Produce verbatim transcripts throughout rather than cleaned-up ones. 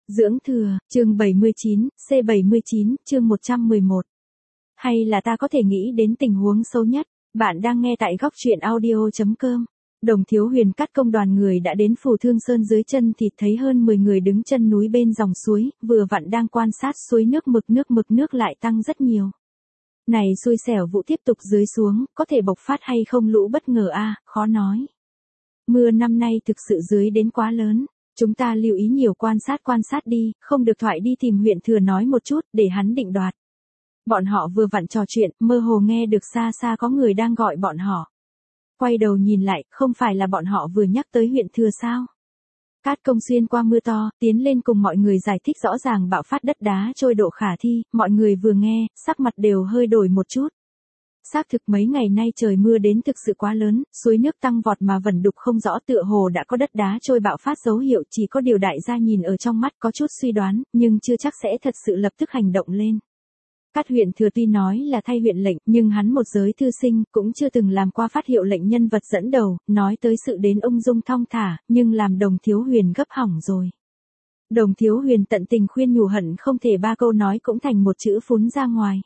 Dưỡng thừa, chương bảy mươi chín, C bảy mươi chín, chương một trăm mười một. Hay là ta có thể nghĩ đến tình huống xấu nhất, bạn đang nghe tại góc truyện audio chấm com. Đồng Thiếu Huyền cắt công đoàn người đã đến Phù Thương Sơn dưới chân thì thấy hơn mười người đứng chân núi bên dòng suối, vừa vặn đang quan sát suối nước mực nước mực nước lại tăng rất nhiều. Này xui xẻo vụ tiếp tục dưới xuống, có thể bộc phát hay không lũ bất ngờ a, à, khó nói. Mưa năm nay thực sự dưới đến quá lớn. Chúng ta lưu ý nhiều quan sát quan sát đi, không được thoại đi tìm huyện thừa nói một chút, để hắn định đoạt. Bọn họ vừa vặn trò chuyện, mơ hồ nghe được xa xa có người đang gọi bọn họ. Quay đầu nhìn lại, không phải là bọn họ vừa nhắc tới huyện thừa sao? Cát Công xuyên qua mưa to, tiến lên cùng mọi người giải thích rõ ràng bạo phát đất đá trôi độ khả thi, mọi người vừa nghe, sắc mặt đều hơi đổi một chút. Xác thực mấy ngày nay trời mưa đến thực sự quá lớn, suối nước tăng vọt mà vẩn đục không rõ, tựa hồ đã có đất đá trôi bạo phát dấu hiệu, chỉ có điều đại gia nhìn ở trong mắt có chút suy đoán, nhưng chưa chắc sẽ thật sự lập tức hành động lên. Cát huyện thừa tuy nói là thay huyện lệnh, nhưng hắn một giới thư sinh, cũng chưa từng làm qua phát hiệu lệnh nhân vật dẫn đầu, nói tới sự đến ung dung thong thả, nhưng làm Đồng Thiếu Huyền gấp hỏng rồi. Đồng Thiếu Huyền tận tình khuyên nhủ hận không thể ba câu nói cũng thành một chữ phún ra ngoài.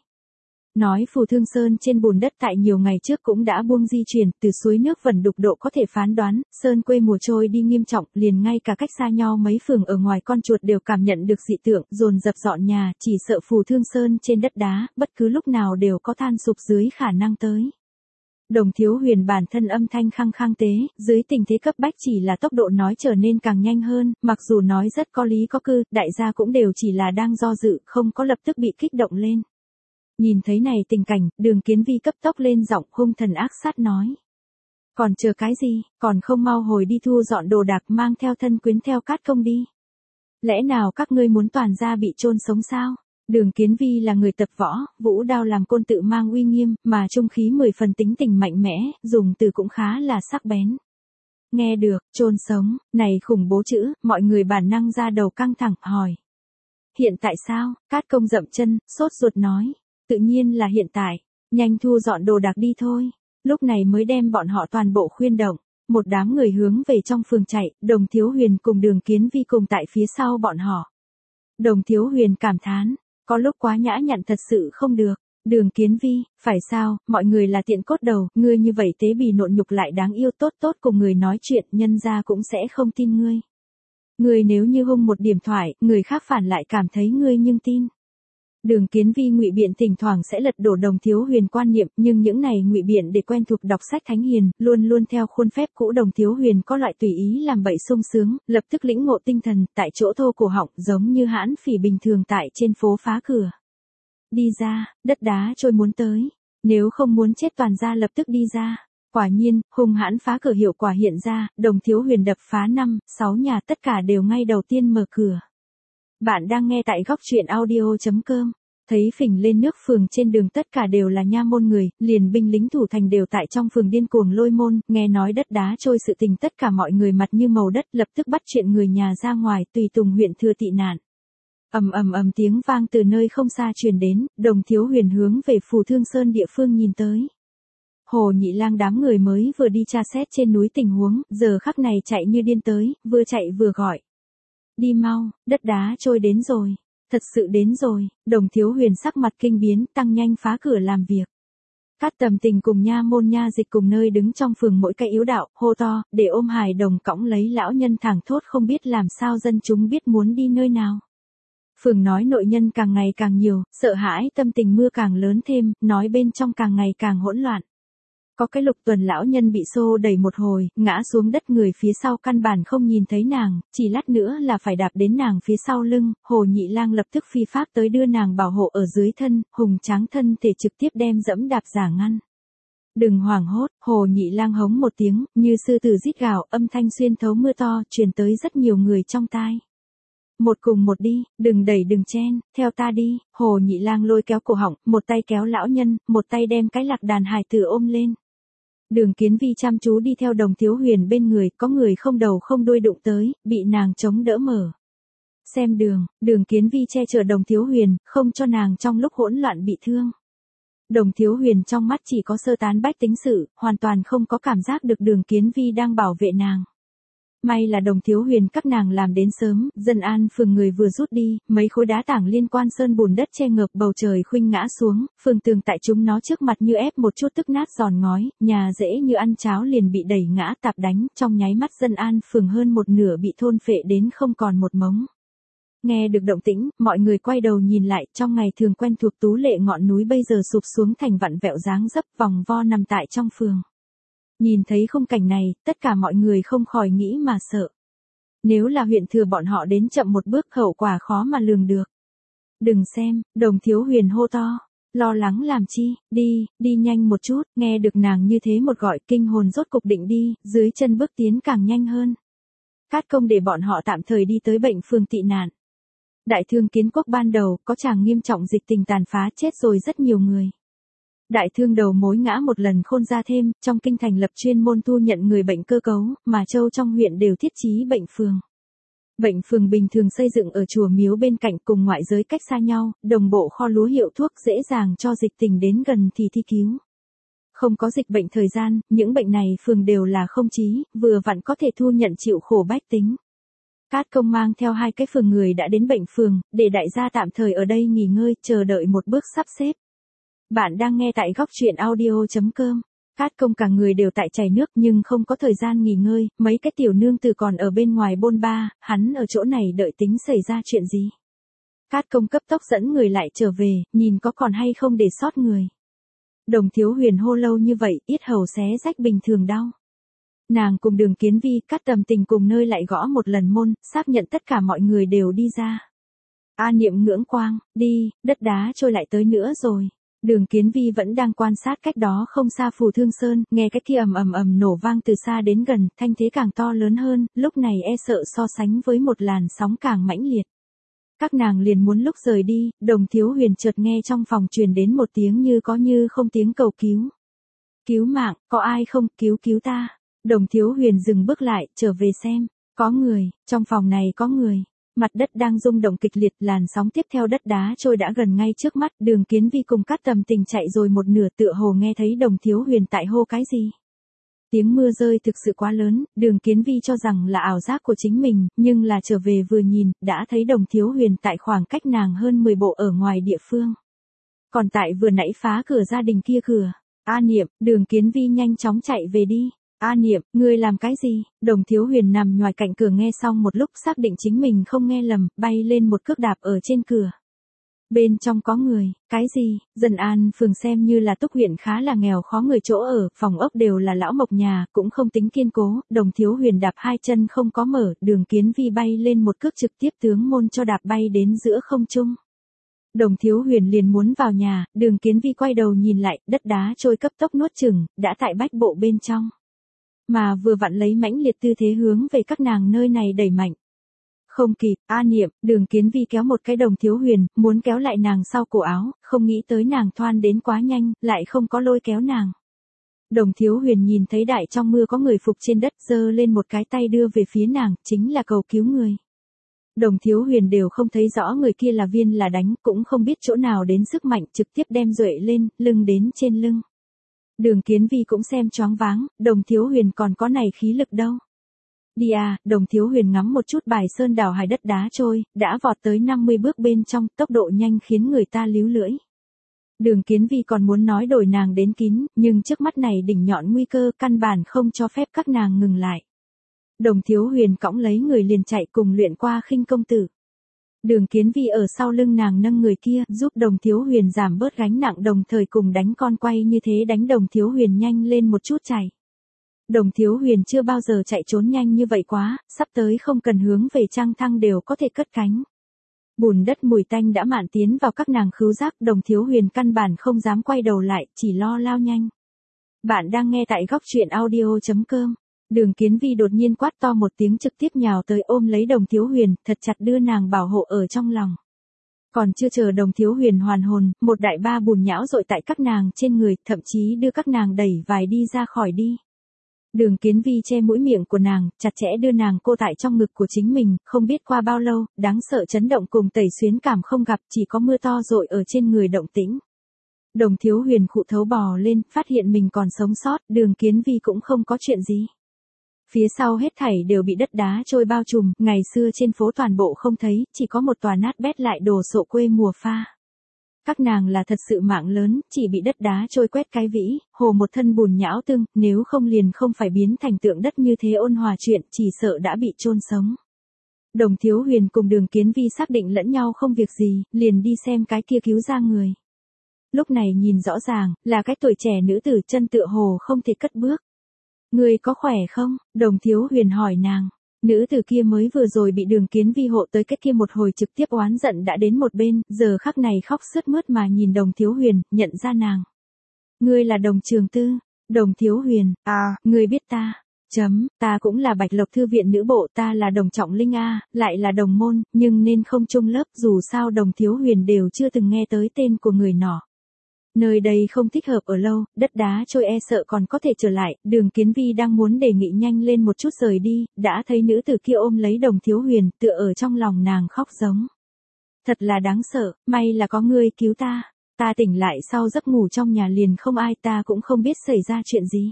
Nói Phù Thương Sơn trên bùn đất tại nhiều ngày trước cũng đã buông di chuyển, từ suối nước vẩn đục độ có thể phán đoán, sơn quê mùa trôi đi nghiêm trọng, liền ngay cả cách xa nhau mấy phường ở ngoài con chuột đều cảm nhận được dị tượng, dồn dập dọn nhà, chỉ sợ Phù Thương Sơn trên đất đá, bất cứ lúc nào đều có than sụp dưới khả năng tới. Đồng Thiếu Huyền bản thân âm thanh khăng khăng tế, dưới tình thế cấp bách chỉ là tốc độ nói trở nên càng nhanh hơn, mặc dù nói rất có lý có cư, đại gia cũng đều chỉ là đang do dự, không có lập tức bị kích động lên. Nhìn thấy này tình cảnh, Đường Kiến Vi cấp tốc lên giọng hung thần ác sát nói. Còn chờ cái gì, còn không mau hồi đi thu dọn đồ đạc mang theo thân quyến theo Cát Công đi. Lẽ nào các ngươi muốn toàn gia bị chôn sống sao? Đường Kiến Vi là người tập võ, vũ đao làm côn tự mang uy nghiêm, mà trung khí mười phần tính tình mạnh mẽ, dùng từ cũng khá là sắc bén. Nghe được, chôn sống, này khủng bố chữ, mọi người bản năng ra đầu căng thẳng, hỏi. Hiện tại sao? Cát Công dậm chân, sốt ruột nói. Tự nhiên là hiện tại, nhanh thu dọn đồ đạc đi thôi. Lúc này mới đem bọn họ toàn bộ khuyên động, một đám người hướng về trong phường chạy, Đồng Thiếu Huyền cùng Đường Kiến Vi cùng tại phía sau bọn họ. Đồng Thiếu Huyền cảm thán, có lúc quá nhã nhặn thật sự không được. Đường Kiến Vi, phải sao, mọi người là tiện cốt đầu, ngươi như vậy tế bì nộn nhục lại đáng yêu, tốt tốt cùng người nói chuyện, nhân ra cũng sẽ không tin ngươi. Ngươi nếu như hung một điểm thoại, người khác phản lại cảm thấy ngươi nhưng tin. Đường Kiến Vi ngụy biện thỉnh thoảng sẽ lật đổ Đồng Thiếu Huyền quan niệm, nhưng những này ngụy biện để quen thuộc đọc sách thánh hiền, luôn luôn theo khuôn phép cũ. Đồng Thiếu Huyền có loại tùy ý làm bậy sung sướng, lập tức lĩnh ngộ tinh thần, tại chỗ thô cổ họng, giống như hãn phỉ bình thường tại trên phố phá cửa. Đi ra, đất đá trôi muốn tới, nếu không muốn chết toàn ra lập tức đi ra. Quả nhiên, hung hãn phá cửa hiệu quả hiện ra, Đồng Thiếu Huyền đập phá năm, sáu nhà tất cả đều ngay đầu tiên mở cửa. Bạn đang nghe tại góc truyện audio chấm com. Thấy phình lên nước phường trên đường tất cả đều là nha môn người, liền binh lính thủ thành đều tại trong phường điên cuồng lôi môn, nghe nói đất đá trôi sự tình tất cả mọi người mặt như màu đất, lập tức bắt chuyện người nhà ra ngoài, tùy tùng huyện thừa tị nạn. Ầm ầm ầm tiếng vang từ nơi không xa truyền đến, Đồng Thiếu Huyền hướng về Phù Thương Sơn địa phương nhìn tới. Hồ Nhị Lang đám người mới vừa đi tra xét trên núi tình huống, giờ khắc này chạy như điên tới, vừa chạy vừa gọi. Đi mau, đất đá trôi đến rồi. Thật sự đến rồi, Đồng Thiếu Huyền sắc mặt kinh biến, tăng nhanh phá cửa làm việc. Cát Tầm Tình cùng nha môn nha dịch cùng nơi đứng trong phường mỗi cái yếu đạo, hô to, để ôm hài đồng cõng lấy lão nhân thẳng thốt không biết làm sao dân chúng biết muốn đi nơi nào. Phường nói nội nhân càng ngày càng nhiều, sợ hãi tâm tình mưa càng lớn thêm, nói bên trong càng ngày càng hỗn loạn. Có cái Lục Tuần lão nhân bị xô đẩy một hồi, ngã xuống đất, người phía sau căn bản không nhìn thấy nàng, chỉ lát nữa là phải đạp đến nàng phía sau lưng, Hồ Nhị Lang lập tức phi pháp tới đưa nàng bảo hộ ở dưới thân, hùng tráng thân thể trực tiếp đem dẫm đạp giả ngăn. Đừng hoảng hốt, Hồ Nhị Lang hống một tiếng, như sư tử rít gào, âm thanh xuyên thấu mưa to, truyền tới rất nhiều người trong tai. Một cùng một đi, đừng đẩy đừng chen, theo ta đi. Hồ Nhị Lang lôi kéo cổ họng, một tay kéo lão nhân, một tay đem cái lạc đàn hài tử ôm lên. Đường Kiến Vi chăm chú đi theo Đồng Thiếu Huyền bên người, có người không đầu không đuôi đụng tới, bị nàng chống đỡ mở. Xem đường, Đường Kiến Vi che chở Đồng Thiếu Huyền, không cho nàng trong lúc hỗn loạn bị thương. Đồng Thiếu Huyền trong mắt chỉ có sơ tán bách tính sự, hoàn toàn không có cảm giác được Đường Kiến Vi đang bảo vệ nàng. May là Đồng Thiếu Huyền các nàng làm đến sớm, Dân An phường người vừa rút đi, mấy khối đá tảng liên quan sơn bùn đất che ngợp bầu trời khuynh ngã xuống, phường tường tại chúng nó trước mặt như ép một chút tức nát giòn ngói, nhà dễ như ăn cháo liền bị đẩy ngã tạp đánh, trong nháy mắt Dân An phường hơn một nửa bị thôn phệ đến không còn một mống. Nghe được động tĩnh, mọi người quay đầu nhìn lại, trong ngày thường quen thuộc tú lệ ngọn núi bây giờ sụp xuống thành vặn vẹo dáng dấp vòng vo nằm tại trong phường. Nhìn thấy khung cảnh này, tất cả mọi người không khỏi nghĩ mà sợ. Nếu là huyện thừa bọn họ đến chậm một bước hậu quả khó mà lường được. Đừng xem, Đồng Thiếu Huyền hô to. Lo lắng làm chi, đi, đi nhanh một chút, nghe được nàng như thế một gọi kinh hồn rốt cục định đi, dưới chân bước tiến càng nhanh hơn. Cát công để bọn họ tạm thời đi tới bệnh phường tị nạn. Đại thương kiến quốc ban đầu, có chàng nghiêm trọng dịch tình tàn phá chết rồi rất nhiều người. Đại thương đầu mối ngã một lần khôn ra thêm, trong kinh thành lập chuyên môn thu nhận người bệnh cơ cấu, mà châu trong huyện đều thiết trí bệnh phường. Bệnh phường bình thường xây dựng ở chùa miếu bên cạnh cùng ngoại giới cách xa nhau, đồng bộ kho lúa hiệu thuốc dễ dàng cho dịch tình đến gần thì thi cứu. Không có dịch bệnh thời gian, những bệnh này phường đều là không chí, vừa vặn có thể thu nhận chịu khổ bách tính. Cát công mang theo hai cái phường người đã đến bệnh phường, để đại gia tạm thời ở đây nghỉ ngơi, chờ đợi một bước sắp xếp. Bạn đang nghe tại góc truyện audio chấm com. Cát công cả người đều tại chảy nước nhưng không có thời gian nghỉ ngơi, mấy cái tiểu nương tử còn ở bên ngoài bôn ba, hắn ở chỗ này đợi tính xảy ra chuyện gì. Cát công cấp tốc dẫn người lại trở về, nhìn có còn hay không để sót người. Đồng Thiếu Huyền hô lâu như vậy, yết hầu xé rách bình thường đau. Nàng cùng Đường Kiến Vi Cát Tầm Tình cùng nơi lại gõ một lần môn, xác nhận tất cả mọi người đều đi ra. A Niệm ngưỡng quang, đi, đất đá trôi lại tới nữa rồi. Đường Kiến Vi vẫn đang quan sát cách đó không xa Phù Thương Sơn, nghe cái kia ầm ầm ầm nổ vang từ xa đến gần, thanh thế càng to lớn hơn, lúc này e sợ so sánh với một làn sóng càng mãnh liệt. Các nàng liền muốn lúc rời đi, Đồng Thiếu Huyền chợt nghe trong phòng truyền đến một tiếng như có như không tiếng cầu cứu. Cứu mạng, có ai không, cứu cứu ta. Đồng Thiếu Huyền dừng bước lại, trở về xem, có người, trong phòng này có người. Mặt đất đang rung động kịch liệt, làn sóng tiếp theo đất đá trôi đã gần ngay trước mắt, Đường Kiến Vi cùng Cát Tầm Tình chạy rồi một nửa tựa hồ nghe thấy Đồng Thiếu Huyền tại hô cái gì. Tiếng mưa rơi thực sự quá lớn, Đường Kiến Vi cho rằng là ảo giác của chính mình, nhưng là trở về vừa nhìn, đã thấy Đồng Thiếu Huyền tại khoảng cách nàng hơn mười bộ ở ngoài địa phương. Còn tại vừa nãy phá cửa gia đình kia cửa, A Niệm, Đường Kiến Vi nhanh chóng chạy về đi. A Niệm, ngươi làm cái gì? Đồng Thiếu Huyền nằm ngoài cạnh cửa nghe xong một lúc xác định chính mình không nghe lầm, bay lên một cước đạp ở trên cửa. Bên trong có người, cái gì? Dân An phường xem như là Túc huyện khá là nghèo khó người chỗ ở, phòng ốc đều là lão mộc nhà, cũng không tính kiên cố, Đồng Thiếu Huyền đạp hai chân không có mở, Đường Kiến Vi bay lên một cước trực tiếp tướng môn cho đạp bay đến giữa không trung. Đồng Thiếu Huyền liền muốn vào nhà, Đường Kiến Vi quay đầu nhìn lại, đất đá trôi cấp tốc nuốt chửng, đã tại bách bộ bên trong. Mà vừa vặn lấy mãnh liệt tư thế hướng về các nàng nơi này đẩy mạnh. Không kịp, A Niệm, Đường Kiến Vi kéo một cái Đồng Thiếu Huyền, muốn kéo lại nàng sau cổ áo, không nghĩ tới nàng thoan đến quá nhanh, lại không có lôi kéo nàng. Đồng Thiếu Huyền nhìn thấy đại trong mưa có người phục trên đất, giơ lên một cái tay đưa về phía nàng, chính là cầu cứu người. Đồng Thiếu Huyền đều không thấy rõ người kia là viên là đánh, cũng không biết chỗ nào đến sức mạnh, trực tiếp đem duệ lên, lưng đến trên lưng. Đường Kiến Vi cũng xem choáng váng, Đồng Thiếu Huyền còn có này khí lực đâu. Đi à, Đồng Thiếu Huyền ngắm một chút bài sơn đảo hải đất đá trôi, đã vọt tới năm mươi bước bên trong, tốc độ nhanh khiến người ta líu lưỡi. Đường Kiến Vi còn muốn nói đổi nàng đến kín, nhưng trước mắt này đỉnh nhọn nguy cơ, căn bản không cho phép các nàng ngừng lại. Đồng Thiếu Huyền cõng lấy người liền chạy cùng luyện qua khinh công tử. Đường Kiến Vi ở sau lưng nàng nâng người kia, giúp Đồng Thiếu Huyền giảm bớt gánh nặng đồng thời cùng đánh con quay như thế đánh Đồng Thiếu Huyền nhanh lên một chút chạy. Đồng Thiếu Huyền chưa bao giờ chạy trốn nhanh như vậy quá, sắp tới không cần hướng về trang thăng đều có thể cất cánh. Bùn đất mùi tanh đã mạn tiến vào các nàng khứu giác, Đồng Thiếu Huyền căn bản không dám quay đầu lại, chỉ lo lao nhanh. Bạn đang nghe tại góc truyện audio chấm com. Đường Kiến Vi đột nhiên quát to một tiếng trực tiếp nhào tới ôm lấy Đồng Thiếu Huyền, thật chặt đưa nàng bảo hộ ở trong lòng. Còn chưa chờ Đồng Thiếu Huyền hoàn hồn, một đại ba bùn nhão dội tại các nàng trên người, thậm chí đưa các nàng đẩy vài đi ra khỏi đi. Đường Kiến Vi che mũi miệng của nàng, chặt chẽ đưa nàng cô tại trong ngực của chính mình, không biết qua bao lâu, đáng sợ chấn động cùng tẩy xuyến cảm không gặp, chỉ có mưa to dội ở trên người động tĩnh. Đồng Thiếu Huyền khụ thấu bò lên, phát hiện mình còn sống sót, Đường Kiến Vi cũng không có chuyện gì. Phía sau hết thảy đều bị đất đá trôi bao trùm, ngày xưa trên phố toàn bộ không thấy, chỉ có một tòa nát bét lại đồ sộ quê mùa pha. Các nàng là thật sự mạng lớn, chỉ bị đất đá trôi quét cái vĩ, hồ một thân bùn nhão tưng, nếu không liền không phải biến thành tượng đất như thế ôn hòa chuyện, chỉ sợ đã bị chôn sống. Đồng Thiếu Huyền cùng Đường Kiến Vi xác định lẫn nhau không việc gì, liền đi xem cái kia cứu ra người. Lúc này nhìn rõ ràng, là cái tuổi trẻ nữ tử chân tựa hồ không thể cất bước. Người có khỏe không? Đồng Thiếu Huyền hỏi nàng. Nữ tử kia mới vừa rồi bị Đường Kiến Vi hộ tới cái kia một hồi trực tiếp oán giận đã đến một bên, giờ khắc này khóc sướt mướt mà nhìn Đồng Thiếu Huyền, nhận ra nàng. Ngươi là Đồng Trường Tư. Đồng Thiếu Huyền, à, ngươi biết ta. Chấm, ta cũng là Bạch Lộc Thư viện nữ bộ, ta là Đồng Trọng Linh A, lại là đồng môn, nhưng nên không chung lớp, dù sao Đồng Thiếu Huyền đều chưa từng nghe tới tên của người nọ. Nơi đây không thích hợp ở lâu, đất đá trôi e sợ còn có thể trở lại, Đường Kiến Vi đang muốn đề nghị nhanh lên một chút rời đi, đã thấy nữ tử kia ôm lấy Đồng Thiếu Huyền, tựa ở trong lòng nàng khóc giống. Thật là đáng sợ, may là có ngươi cứu ta, ta tỉnh lại sau giấc ngủ trong nhà liền không ai, ta cũng không biết xảy ra chuyện gì.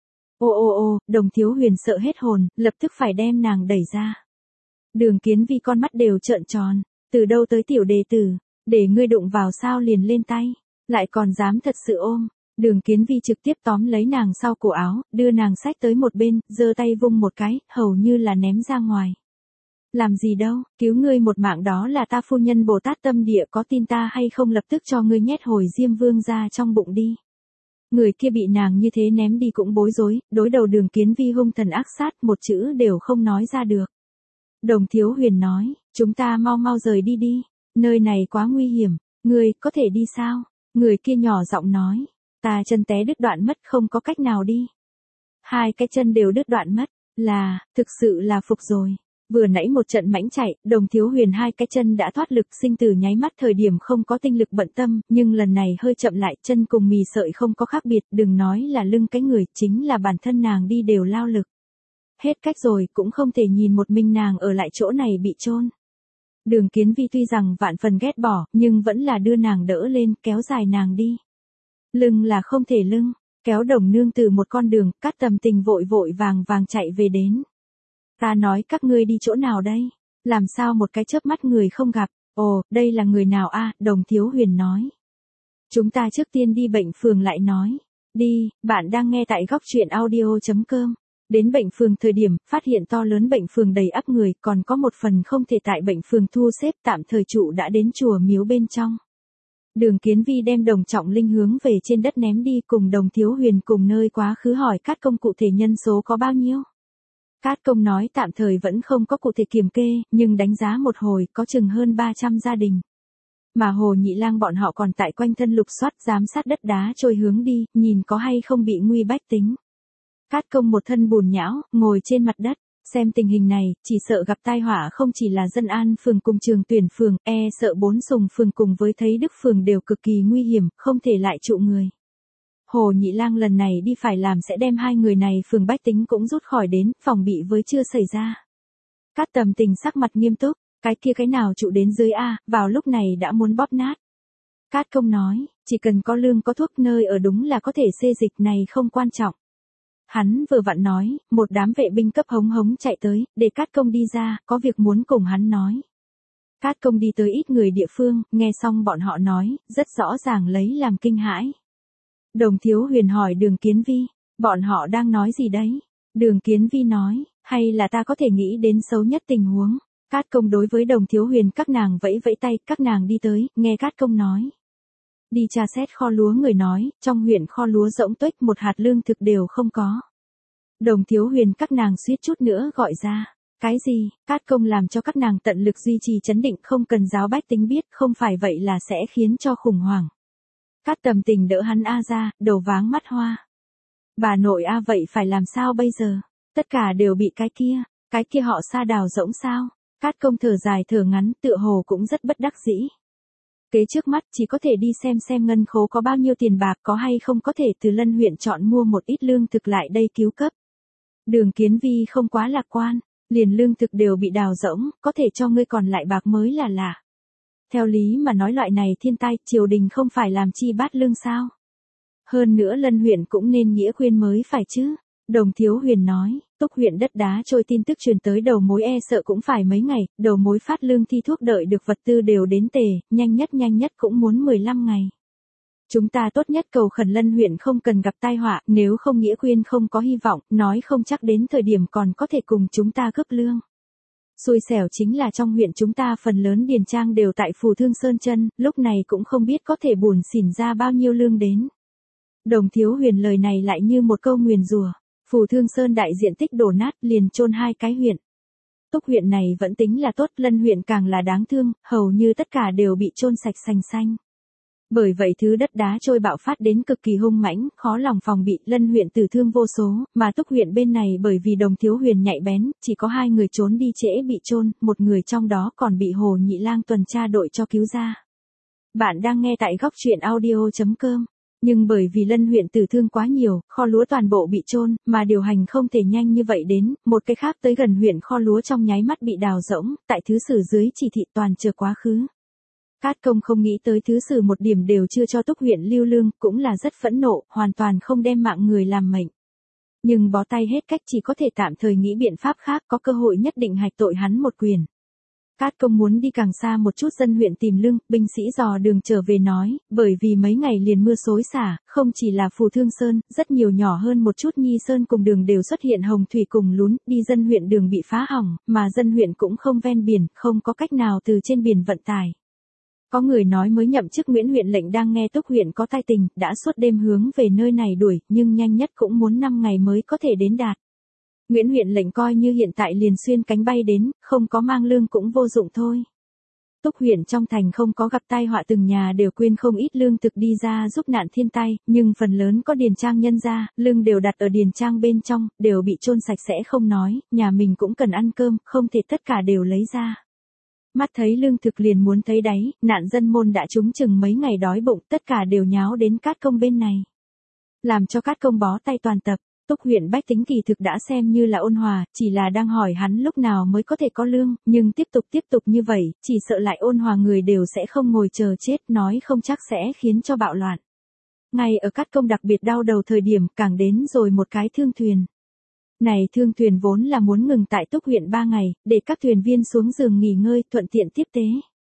Ô ô ô, Đồng Thiếu Huyền sợ hết hồn, lập tức phải đem nàng đẩy ra. Đường Kiến Vi con mắt đều trợn tròn, từ đâu tới tiểu đệ tử, để ngươi đụng vào sao liền lên tay. Lại còn dám thật sự ôm. Đường Kiến Vi trực tiếp tóm lấy nàng sau cổ áo, đưa nàng xách tới một bên, giơ tay vung một cái, hầu như là ném ra ngoài. Làm gì đâu, cứu ngươi một mạng đó là ta phu nhân Bồ Tát tâm địa, có tin ta hay không lập tức cho ngươi nhét hồi Diêm Vương ra trong bụng đi. Người kia bị nàng như thế ném đi cũng bối rối, đối đầu Đường Kiến Vi hung thần ác sát, một chữ đều không nói ra được. Đồng Thiếu Huyền nói, chúng ta mau mau rời đi đi, nơi này quá nguy hiểm, ngươi có thể đi sao? Người kia nhỏ giọng nói, ta chân té đứt đoạn mất, không có cách nào đi. Hai cái chân đều đứt đoạn mất, là, thực sự là phục rồi. Vừa nãy một trận mãnh chạy, Đồng Thiếu Huyền hai cái chân đã thoát lực, sinh tử nháy mắt thời điểm không có tinh lực bận tâm, nhưng lần này hơi chậm lại, chân cùng mì sợi không có khác biệt, đừng nói là lưng cái người, chính là bản thân nàng đi đều lao lực. Hết cách rồi, cũng không thể nhìn một mình nàng ở lại chỗ này bị chôn. Đường Kiến Vi tuy rằng vạn phần ghét bỏ, nhưng vẫn là đưa nàng đỡ lên, kéo dài nàng đi. Lưng là không thể lưng, kéo Đồng nương từ một con đường, Cát Tầm Tình vội vội vàng vàng chạy về đến. Ta nói các ngươi đi chỗ nào đây? Làm sao một cái chớp mắt người không gặp? Ồ, đây là người nào a? Đồng Thiếu Huyền nói. Chúng ta trước tiên đi bệnh phường lại nói. Đi, bạn đang nghe tại góc truyện audio chấm com. Đến bệnh phường thời điểm, phát hiện to lớn bệnh phường đầy ắp người, còn có một phần không thể tại bệnh phường thu xếp, tạm thời trụ đã đến chùa miếu bên trong. Đường Kiến Vi đem Đồng Trọng Linh hướng về trên đất ném đi, cùng Đồng Thiếu Huyền cùng nơi quá khứ hỏi Cát Công cụ thể nhân số có bao nhiêu. Cát Công nói tạm thời vẫn không có cụ thể kiểm kê, nhưng đánh giá một hồi có chừng hơn ba trăm gia đình. Mà Hồ Nhị Lang bọn họ còn tại quanh thân lục soát giám sát đất đá trôi hướng đi, nhìn có hay không bị nguy bách tính. Cát Công một thân bùn nhão, ngồi trên mặt đất, xem tình hình này, chỉ sợ gặp tai họa không chỉ là Dân An phường cùng Trường Tuyển phường, e sợ bốn Sùng phường cùng với Thấy Đức phường đều cực kỳ nguy hiểm, không thể lại trụ người. Hồ Nhị Lang lần này đi phải làm sẽ đem hai người này phường bách tính cũng rút khỏi đến, phòng bị với chưa xảy ra. Cát Tầm Tình sắc mặt nghiêm túc, cái kia cái nào trụ đến dưới a, vào lúc này đã muốn bóp nát. Cát Công nói, chỉ cần có lương có thuốc nơi ở đúng là có thể xê dịch, này không quan trọng. Hắn vừa vặn nói, một đám vệ binh cấp hống hống chạy tới, để Cát Công đi ra, có việc muốn cùng hắn nói. Cát Công đi tới ít người địa phương, nghe xong bọn họ nói, rất rõ ràng lấy làm kinh hãi. Đồng Thiếu Huyền hỏi Đường Kiến Vi, bọn họ đang nói gì đấy? Đường Kiến Vi nói, hay là ta có thể nghĩ đến xấu nhất tình huống. Cát Công đối với Đồng Thiếu Huyền các nàng vẫy vẫy tay, các nàng đi tới, nghe Cát Công nói. Đi tra xét kho lúa, người nói, trong huyện kho lúa rỗng tuếch, một hạt lương thực đều không có. Đồng Thiếu Huyền các nàng suýt chút nữa gọi ra. Cái gì? Cát Công làm cho các nàng tận lực duy trì trấn định, không cần giáo bách tính biết, không phải vậy là sẽ khiến cho khủng hoảng. Cát Tầm Tình đỡ hắn A ra, đầu váng mắt hoa. Bà nội A vậy phải làm sao bây giờ? Tất cả đều bị cái kia, cái kia họ Sa đào rỗng sao? Cát Công thở dài thở ngắn, tựa hồ cũng rất bất đắc dĩ. Kế trước mắt chỉ có thể đi xem xem ngân khố có bao nhiêu tiền bạc, có hay không có thể từ Lân huyện chọn mua một ít lương thực lại đây cứu cấp. Đường Kiến Vi không quá lạc quan, liền lương thực đều bị đào rỗng, có thể cho ngươi còn lại bạc mới là lạ. Theo lý mà nói loại này thiên tai, triều đình không phải làm chi bát lương sao? Hơn nữa Lân huyện cũng nên nghĩa khuyên mới phải chứ. Đồng Thiếu Huyền nói, Túc huyện đất đá trôi tin tức truyền tới đầu mối e sợ cũng phải mấy ngày, đầu mối phát lương thi thuốc đợi được vật tư đều đến tề, nhanh nhất nhanh nhất cũng muốn mười lăm ngày. Chúng ta tốt nhất cầu khẩn Lân huyện không cần gặp tai họa, nếu không Nghĩa Quyên không có hy vọng, nói không chắc đến thời điểm còn có thể cùng chúng ta cướp lương. Xui xẻo chính là trong huyện chúng ta phần lớn điền trang đều tại Phù Thương Sơn chân, lúc này cũng không biết có thể buồn xỉn ra bao nhiêu lương đến. Đồng Thiếu Huyền lời này lại như một câu nguyền rủa. Phù Thương Sơn đại diện tích đổ nát liền chôn hai cái huyện. Túc huyện này vẫn tính là tốt, Lân huyện càng là đáng thương, hầu như tất cả đều bị chôn sạch sành xanh. Bởi vậy thứ đất đá trôi bạo phát đến cực kỳ hung mãnh, khó lòng phòng bị, Lân huyện tử thương vô số, mà Túc huyện bên này bởi vì Đồng Thiếu Huyền nhạy bén, chỉ có hai người trốn đi trễ bị chôn, một người trong đó còn bị Hồ Nhị Lang tuần tra đội cho cứu ra. Bạn đang nghe tại góc truyện audio chấm com. Nhưng bởi vì Lân huyện tử thương quá nhiều, kho lúa toàn bộ bị chôn, mà điều hành không thể nhanh như vậy đến, một cái khác tới gần huyện kho lúa trong nháy mắt bị đào rỗng, tại thứ sử dưới chỉ thị toàn chờ quá khứ. Cát Công không nghĩ tới thứ sử một điểm đều chưa cho Túc huyện lưu lương, cũng là rất phẫn nộ, hoàn toàn không đem mạng người làm mệnh. Nhưng bó tay hết cách, chỉ có thể tạm thời nghĩ biện pháp khác, có cơ hội nhất định hạch tội hắn một quyền. Cát Công muốn đi càng xa một chút, dân huyện tìm lương, binh sĩ dò đường trở về nói, bởi vì mấy ngày liền mưa xối xả, không chỉ là Phù Thương Sơn, rất nhiều nhỏ hơn một chút Nhi Sơn cùng đường đều xuất hiện hồng thủy cùng lún, đi dân huyện đường bị phá hỏng, mà dân huyện cũng không ven biển, không có cách nào từ trên biển vận tải. Có người nói mới nhậm chức Nguyễn huyện lệnh đang nghe Túc huyện có tai tình, đã suốt đêm hướng về nơi này đuổi, nhưng nhanh nhất cũng muốn năm ngày mới có thể đến đạt. Nguyễn huyện lệnh coi như hiện tại liền xuyên cánh bay đến, không có mang lương cũng vô dụng thôi. Túc huyện trong thành không có gặp tai họa, từng nhà đều quyên không ít lương thực đi ra giúp nạn thiên tai, nhưng phần lớn có điền trang nhân ra, lương đều đặt ở điền trang bên trong, đều bị chôn sạch sẽ không nói, nhà mình cũng cần ăn cơm, không thể tất cả đều lấy ra. Mắt thấy lương thực liền muốn thấy đáy, nạn dân môn đã trúng chừng mấy ngày đói bụng, tất cả đều nháo đến Cát Công bên này. Làm cho Cát Công bó tay toàn tập. Túc huyện bách tính kỳ thực đã xem như là ôn hòa, chỉ là đang hỏi hắn lúc nào mới có thể có lương, nhưng tiếp tục tiếp tục như vậy, chỉ sợ lại ôn hòa người đều sẽ không ngồi chờ chết, nói không chắc sẽ khiến cho bạo loạn. Ngay ở Cát Công đặc biệt đau đầu thời điểm, càng đến rồi một cái thương thuyền. Này thương thuyền vốn là muốn ngừng tại Túc huyện ba ngày, để các thuyền viên xuống giường nghỉ ngơi, thuận tiện tiếp tế.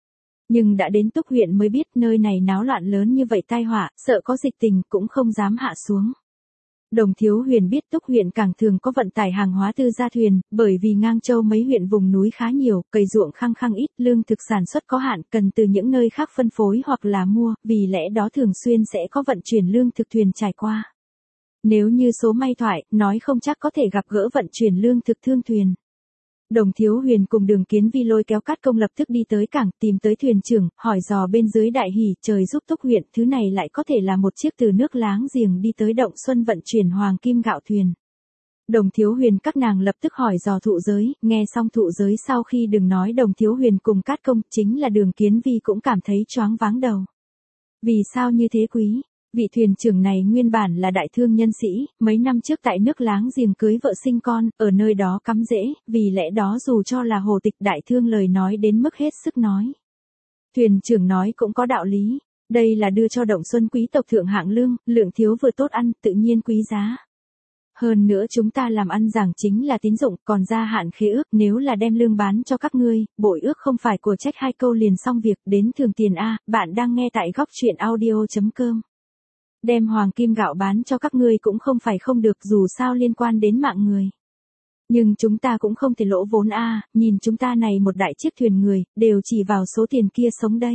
Nhưng đã đến Túc huyện mới biết nơi này náo loạn lớn như vậy tai họa, sợ có dịch tình cũng không dám hạ xuống. Đồng Thiếu Huyền biết Túc huyện càng thường có vận tải hàng hóa tư gia thuyền, bởi vì Ngang Châu mấy huyện vùng núi khá nhiều, cày ruộng khăng khăng ít, lương thực sản xuất có hạn, cần từ những nơi khác phân phối hoặc là mua, vì lẽ đó thường xuyên sẽ có vận chuyển lương thực thuyền trải qua. Nếu như số may thoại, nói không chắc có thể gặp gỡ vận chuyển lương thực thương thuyền. Đồng Thiếu Huyền cùng Đường Kiến Vi lôi kéo Cát Công lập tức đi tới cảng, tìm tới thuyền trưởng, hỏi dò bên dưới đại hỉ, trời giúp Túc huyện, thứ này lại có thể là một chiếc từ nước láng giềng đi tới Động Xuân vận chuyển hoàng kim gạo thuyền. Đồng Thiếu Huyền các nàng lập tức hỏi dò thụ giới, nghe xong thụ giới sau khi đừng nói Đồng Thiếu Huyền cùng Cát Công, chính là Đường Kiến Vi cũng cảm thấy choáng váng đầu. Vì sao như thế quý? Vị thuyền trưởng này nguyên bản là đại thương nhân sĩ, mấy năm trước tại nước láng giềng cưới vợ sinh con, ở nơi đó cắm rễ, vì lẽ đó dù cho là hồ tịch đại thương lời nói đến mức hết sức nói. Thuyền trưởng nói cũng có đạo lý, đây là đưa cho Động Xuân quý tộc thượng hạng lương, lượng thiếu vừa tốt ăn, tự nhiên quý giá. Hơn nữa chúng ta làm ăn giảng chính là tín dụng, còn gia hạn khế ước, nếu là đem lương bán cho các ngươi, bội ước không phải của trách hai câu liền xong việc, đến thường tiền A, bạn đang nghe tại góc truyện audio chấm com. Đem hoàng kim gạo bán cho các ngươi cũng không phải không được, dù sao liên quan đến mạng người. Nhưng chúng ta cũng không thể lỗ vốn a, nhìn chúng ta này một đại chiếc thuyền người, đều chỉ vào số tiền kia sống đây.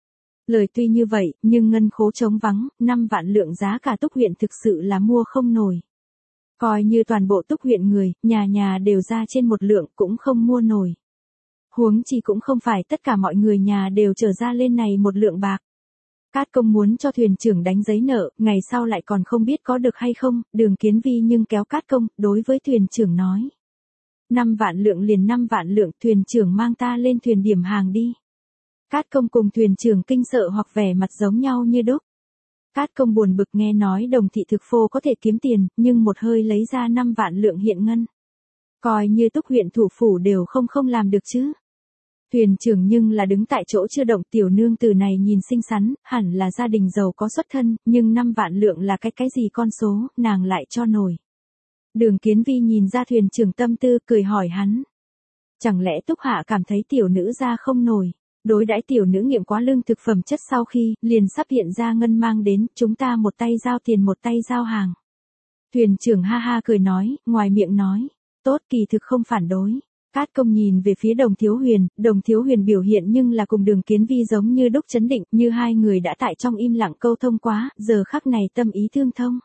Lời tuy như vậy, nhưng ngân khố trống vắng, năm vạn lượng giá cả Túc huyện thực sự là mua không nổi. Coi như toàn bộ Túc huyện người, nhà nhà đều ra trên một lượng cũng không mua nổi. Huống chi cũng không phải tất cả mọi người nhà đều trở ra lên này một lượng bạc. Cát Công muốn cho thuyền trưởng đánh giấy nợ, ngày sau lại còn không biết có được hay không, Đường Kiến Vi nhưng kéo Cát Công, đối với thuyền trưởng nói. Năm vạn lượng liền năm vạn lượng, thuyền trưởng mang ta lên thuyền điểm hàng đi. Cát Công cùng thuyền trưởng kinh sợ hoặc vẻ mặt giống nhau như đúc. Cát Công buồn bực nghe nói Đồng thị thực phô có thể kiếm tiền, nhưng một hơi lấy ra năm vạn lượng hiện ngân. Coi như Túc huyện thủ phủ đều không không làm được chứ. Thuyền trưởng nhưng là đứng tại chỗ chưa động, tiểu nương tử này nhìn xinh xắn, hẳn là gia đình giàu có xuất thân, nhưng năm vạn lượng là cái cái gì con số, nàng lại cho nổi. Đường Kiến Vi nhìn ra thuyền trưởng tâm tư cười hỏi hắn. Chẳng lẽ Túc Hạ cảm thấy tiểu nữ ra không nổi, đối đãi tiểu nữ nghiệm quá lương thực phẩm chất sau khi, liền sắp hiện ra ngân mang đến, chúng ta một tay giao tiền một tay giao hàng. Thuyền trưởng ha ha cười nói, ngoài miệng nói, tốt kỳ thực không phản đối. Cát Công nhìn về phía Đồng Thiếu Huyền, Đồng Thiếu Huyền biểu hiện nhưng là cùng Đường Kiến Vi giống như đúc chấn định, như hai người đã tại trong im lặng câu thông quá, giờ khắc này tâm ý thương thông.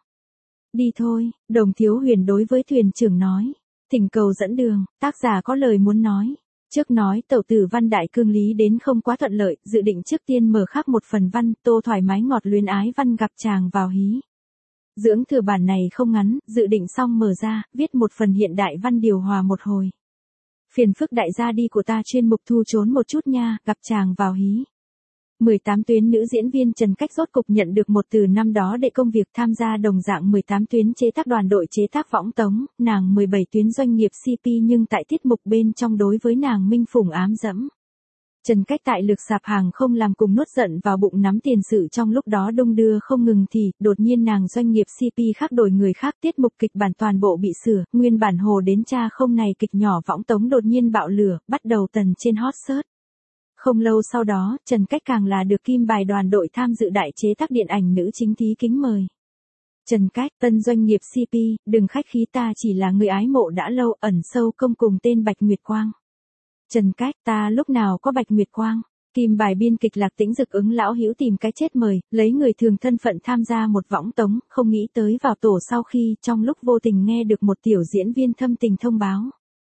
Đi thôi, Đồng Thiếu Huyền đối với thuyền trưởng nói, thỉnh cầu dẫn đường, tác giả có lời muốn nói. Trước nói tẩu tử văn đại cương lý đến không quá thuận lợi, dự định trước tiên mở khác một phần văn, tô thoải mái ngọt luyến ái văn gặp chàng vào hí. Dưỡng thừa bản này không ngắn, dự định xong mở ra, viết một phần hiện đại văn điều hòa một hồi. Phiền phức đại gia đi của ta chuyên mục thu trốn một chút nha, gặp chàng vào hí. mười tám tuyến nữ diễn viên Trần Cách rốt cục nhận được một từ năm đó để công việc tham gia đồng dạng mười tám tuyến chế tác đoàn đội chế tác võng tống, nàng mười bảy tuyến doanh nghiệp xê pê nhưng tại tiết mục bên trong đối với nàng minh phủng ám dẫm. Trần Cách tại lực sạp hàng không làm cùng nuốt giận vào bụng nắm tiền sự trong lúc đó đung đưa không ngừng thì, đột nhiên nàng doanh nghiệp xê pê khác đổi người khác tiết mục kịch bản toàn bộ bị sửa, nguyên bản hồ đến cha không này kịch nhỏ võng tống đột nhiên bạo lửa, bắt đầu tần trên hot search. Không lâu sau đó, Trần Cách càng là được kim bài đoàn đội tham dự đại chế tác điện ảnh nữ chính thí kính mời. Trần Cách, tân doanh nghiệp xê pê, đừng khách khí ta chỉ là người ái mộ đã lâu ẩn sâu công cùng tên Bạch Nguyệt Quang. Trần Cách, ta lúc nào có Bạch Nguyệt Quang? Kim bài biên kịch Lạc Tĩnh Dực ứng lão hữu tìm cái chết mời, lấy người thường thân phận tham gia một võng tống, không nghĩ tới vào tổ sau khi trong lúc vô tình nghe được một tiểu diễn viên thâm tình thông báo.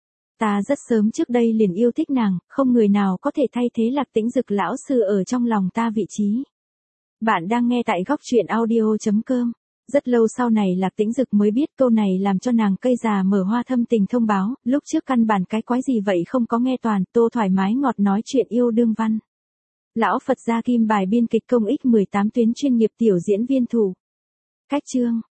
Ta rất sớm trước đây liền yêu thích nàng, không người nào có thể thay thế Lạc Tĩnh Dực lão sư ở trong lòng ta vị trí. Bạn đang nghe tại góc truyện audio chấm com. Rất lâu sau này Lạc Tĩnh Dực mới biết câu này làm cho nàng cây già mở hoa thâm tình thông báo, lúc trước căn bản cái quái gì vậy không có nghe toàn, tô thoải mái ngọt nói chuyện yêu đương văn. Lão Phật gia kim bài biên kịch công ích mười tám tuyến chuyên nghiệp tiểu diễn viên thủ. Cách chương,